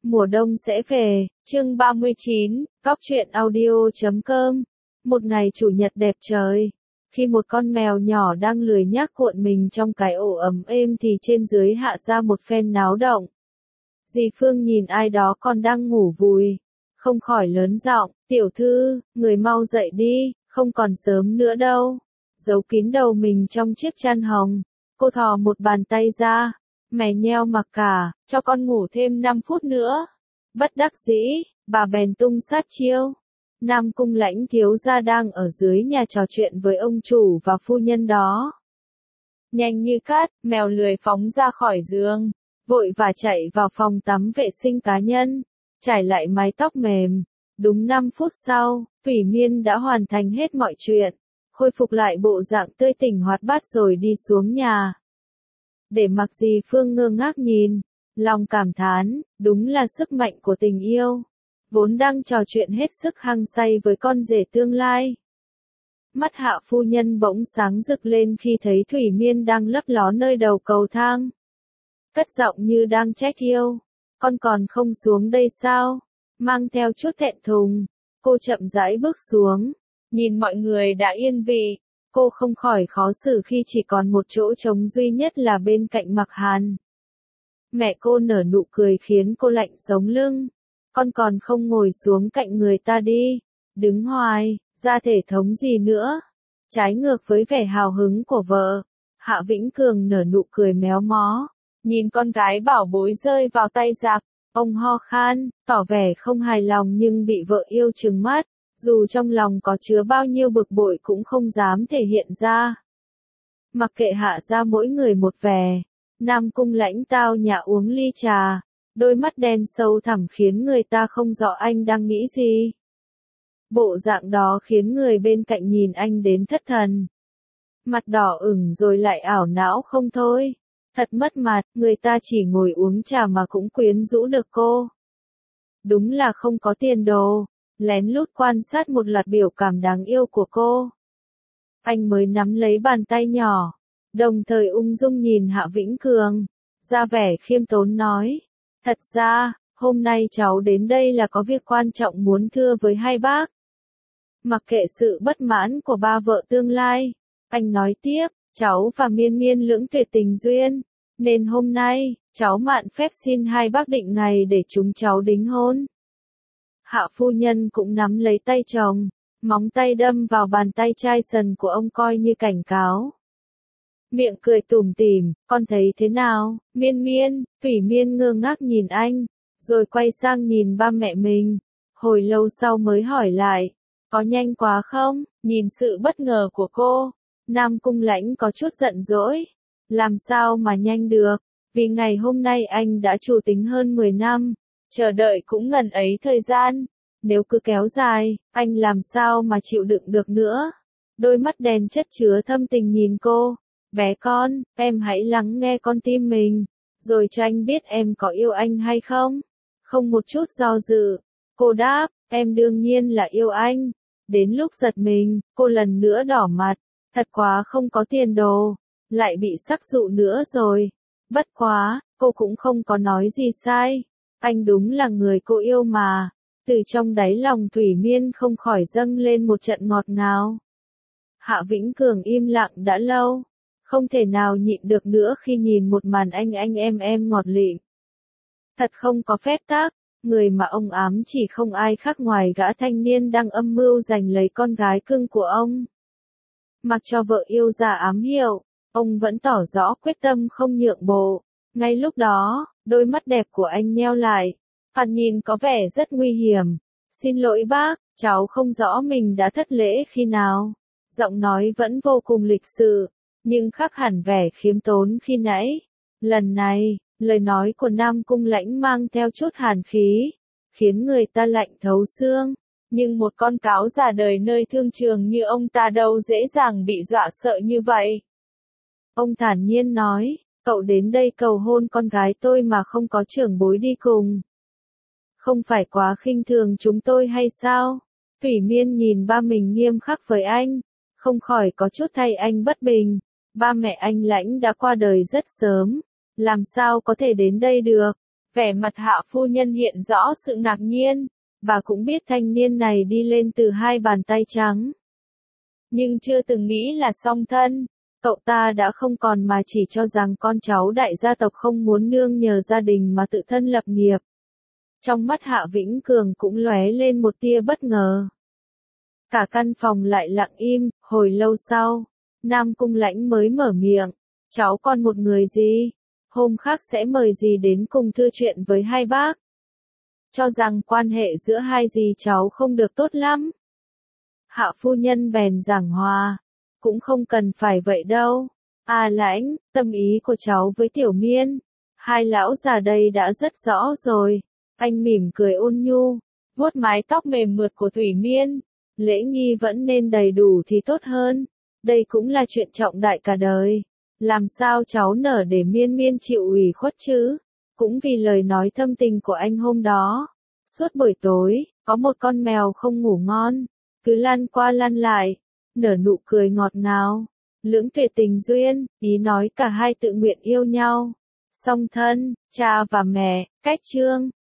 Mùa đông sẽ về, chương 39, Góc truyện audio.com. Một ngày chủ nhật đẹp trời. Khi một con mèo nhỏ đang lười nhác cuộn mình trong cái ổ ấm êm thì trên dưới hạ ra một phen náo động. Dì Phương nhìn ai đó còn đang ngủ vùi, không khỏi lớn giọng, tiểu thư, người mau dậy đi, không còn sớm nữa đâu. Giấu kín đầu mình trong chiếc chăn hồng, cô thò một bàn tay ra, mè nheo mặc cả, cho con ngủ thêm 5 phút nữa. Bất đắc dĩ, bà bèn tung sát chiêu. Nam Cung Lãnh thiếu gia đang ở dưới nhà trò chuyện với ông chủ và phu nhân đó. Nhanh như cát, mèo lười phóng ra khỏi giường, vội và chạy vào phòng tắm vệ sinh cá nhân, trải lại mái tóc mềm. Đúng 5 phút sau, Thủy Miên đã hoàn thành hết mọi chuyện, khôi phục lại bộ dạng tươi tỉnh hoạt bát rồi đi xuống nhà. Để mặc dì Phương ngơ ngác nhìn, lòng cảm thán, đúng là sức mạnh của tình yêu. Vốn đang trò chuyện hết sức hăng say với con rể tương lai. Mắt Hạ phu nhân bỗng sáng rực lên khi thấy Thủy Miên đang lấp ló nơi đầu cầu thang. Cất giọng như đang trách yêu, con còn không xuống đây sao? Mang theo chút thẹn thùng, cô chậm rãi bước xuống, nhìn mọi người đã yên vị, cô không khỏi khó xử khi chỉ còn một chỗ trống duy nhất là bên cạnh Mặc Hàn. Mẹ cô nở nụ cười khiến cô lạnh sống lưng. Con còn không ngồi xuống cạnh người ta đi, đứng hoài, ra thể thống gì nữa. Trái ngược với vẻ hào hứng của vợ, Hạ Vĩnh Cường nở nụ cười méo mó, nhìn con gái bảo bối rơi vào tay giặc, ông ho khan, tỏ vẻ không hài lòng nhưng bị vợ yêu trừng mắt, dù trong lòng có chứa bao nhiêu bực bội cũng không dám thể hiện ra. Mặc kệ Hạ ra mỗi người một vẻ, Nam Cung Lãnh tao nhã uống ly trà. Đôi mắt đen sâu thẳm khiến người ta không rõ anh đang nghĩ gì. Bộ dạng đó khiến người bên cạnh nhìn anh đến thất thần. Mặt đỏ ửng rồi lại ảo não không thôi. Thật mất mặt, người ta chỉ ngồi uống trà mà cũng quyến rũ được cô. Đúng là không có tiền đồ. Lén lút quan sát một loạt biểu cảm đáng yêu của cô. Anh mới nắm lấy bàn tay nhỏ, đồng thời ung dung nhìn Hạ Vĩnh Cường, ra vẻ khiêm tốn nói. Thật ra, hôm nay cháu đến đây là có việc quan trọng muốn thưa với hai bác. Mặc kệ sự bất mãn của ba vợ tương lai, anh nói tiếp, cháu và Miên Miên lưỡng tuyệt tình duyên, nên hôm nay, cháu mạn phép xin hai bác định ngày để chúng cháu đính hôn. Hạ phu nhân cũng nắm lấy tay chồng, móng tay đâm vào bàn tay trai sần của ông coi như cảnh cáo. Miệng cười tủm tỉm, con thấy thế nào, Miên Miên? Thủy Miên ngơ ngác nhìn anh, rồi quay sang nhìn ba mẹ mình, hồi lâu sau mới hỏi lại, có nhanh quá không? Nhìn sự bất ngờ của cô, Nam Cung Lãnh có chút giận dỗi, làm sao mà nhanh được, vì ngày hôm nay anh đã chủ tính hơn 10 năm, chờ đợi cũng ngần ấy thời gian, nếu cứ kéo dài, anh làm sao mà chịu đựng được nữa. Đôi mắt đen chất chứa thâm tình nhìn cô. Bé con, em hãy lắng nghe con tim mình, rồi cho anh biết em có yêu anh hay không. Không một chút do dự, cô đáp, em đương nhiên là yêu anh. Đến lúc giật mình, cô lần nữa đỏ mặt, thật quá không có tiền đồ, lại bị sắc dụ nữa rồi. Bất quá, cô cũng không có nói gì sai, anh đúng là người cô yêu mà. Từ trong đáy lòng Thủy Miên không khỏi dâng lên một trận ngọt ngào. Hạ Vĩnh Cường im lặng đã lâu. Không thể nào nhịn được nữa khi nhìn một màn anh em ngọt lịm. Thật không có phép tắc, người mà ông ám chỉ không ai khác ngoài gã thanh niên đang âm mưu giành lấy con gái cưng của ông. Mặc cho vợ yêu ra ám hiệu, ông vẫn tỏ rõ quyết tâm không nhượng bộ. Ngay lúc đó, đôi mắt đẹp của anh nheo lại, thoạt nhìn có vẻ rất nguy hiểm. Xin lỗi bác, cháu không rõ mình đã thất lễ khi nào. Giọng nói vẫn vô cùng lịch sự, nhưng khác hẳn vẻ khiêm tốn khi nãy. Lần này, lời nói của Nam Cung Lãnh mang theo chút hàn khí, khiến người ta lạnh thấu xương. Nhưng một con cáo già đời nơi thương trường như ông ta đâu dễ dàng bị dọa sợ như vậy. Ông thản nhiên nói, cậu đến đây cầu hôn con gái tôi mà không có trưởng bối đi cùng. Không phải quá khinh thường chúng tôi hay sao? Thủy Miên nhìn ba mình nghiêm khắc với anh, không khỏi có chút thay anh bất bình. Ba mẹ anh Lãnh đã qua đời rất sớm, làm sao có thể đến đây được, Vẻ mặt Hạ phu nhân hiện rõ sự ngạc nhiên, bà cũng biết thanh niên này đi lên từ hai bàn tay trắng. Nhưng chưa từng nghĩ là song thân, cậu ta đã không còn mà chỉ cho rằng con cháu đại gia tộc không muốn nương nhờ gia đình mà tự thân lập nghiệp. Trong mắt Hạ Vĩnh Cường cũng lóe lên một tia bất ngờ. Cả căn phòng lại lặng im, hồi lâu sau, Nam Cung Lãnh mới mở miệng, cháu còn một người gì? Hôm khác sẽ mời dì đến cùng thưa chuyện với hai bác. Cho rằng quan hệ giữa hai dì cháu không được tốt lắm. Hạ phu nhân bèn giảng hòa, cũng không cần phải vậy đâu. À Lãnh, tâm ý của cháu với Tiểu Miên, hai lão già đây đã rất rõ rồi. Anh mỉm cười ôn nhu, vuốt mái tóc mềm mượt của Thủy Miên. Lễ nghi vẫn nên đầy đủ thì tốt hơn. Đây cũng là chuyện trọng đại cả đời. Làm sao cháu nỡ để Miên Miên chịu ủy khuất chứ? Cũng vì lời nói thâm tình của anh hôm đó. Suốt buổi tối, có một con mèo không ngủ ngon, cứ lăn qua lăn lại, nở nụ cười ngọt ngào. Lưỡng tuyệt tình duyên, ý nói cả hai tự nguyện yêu nhau. Song thân, cha và mẹ, cách chương.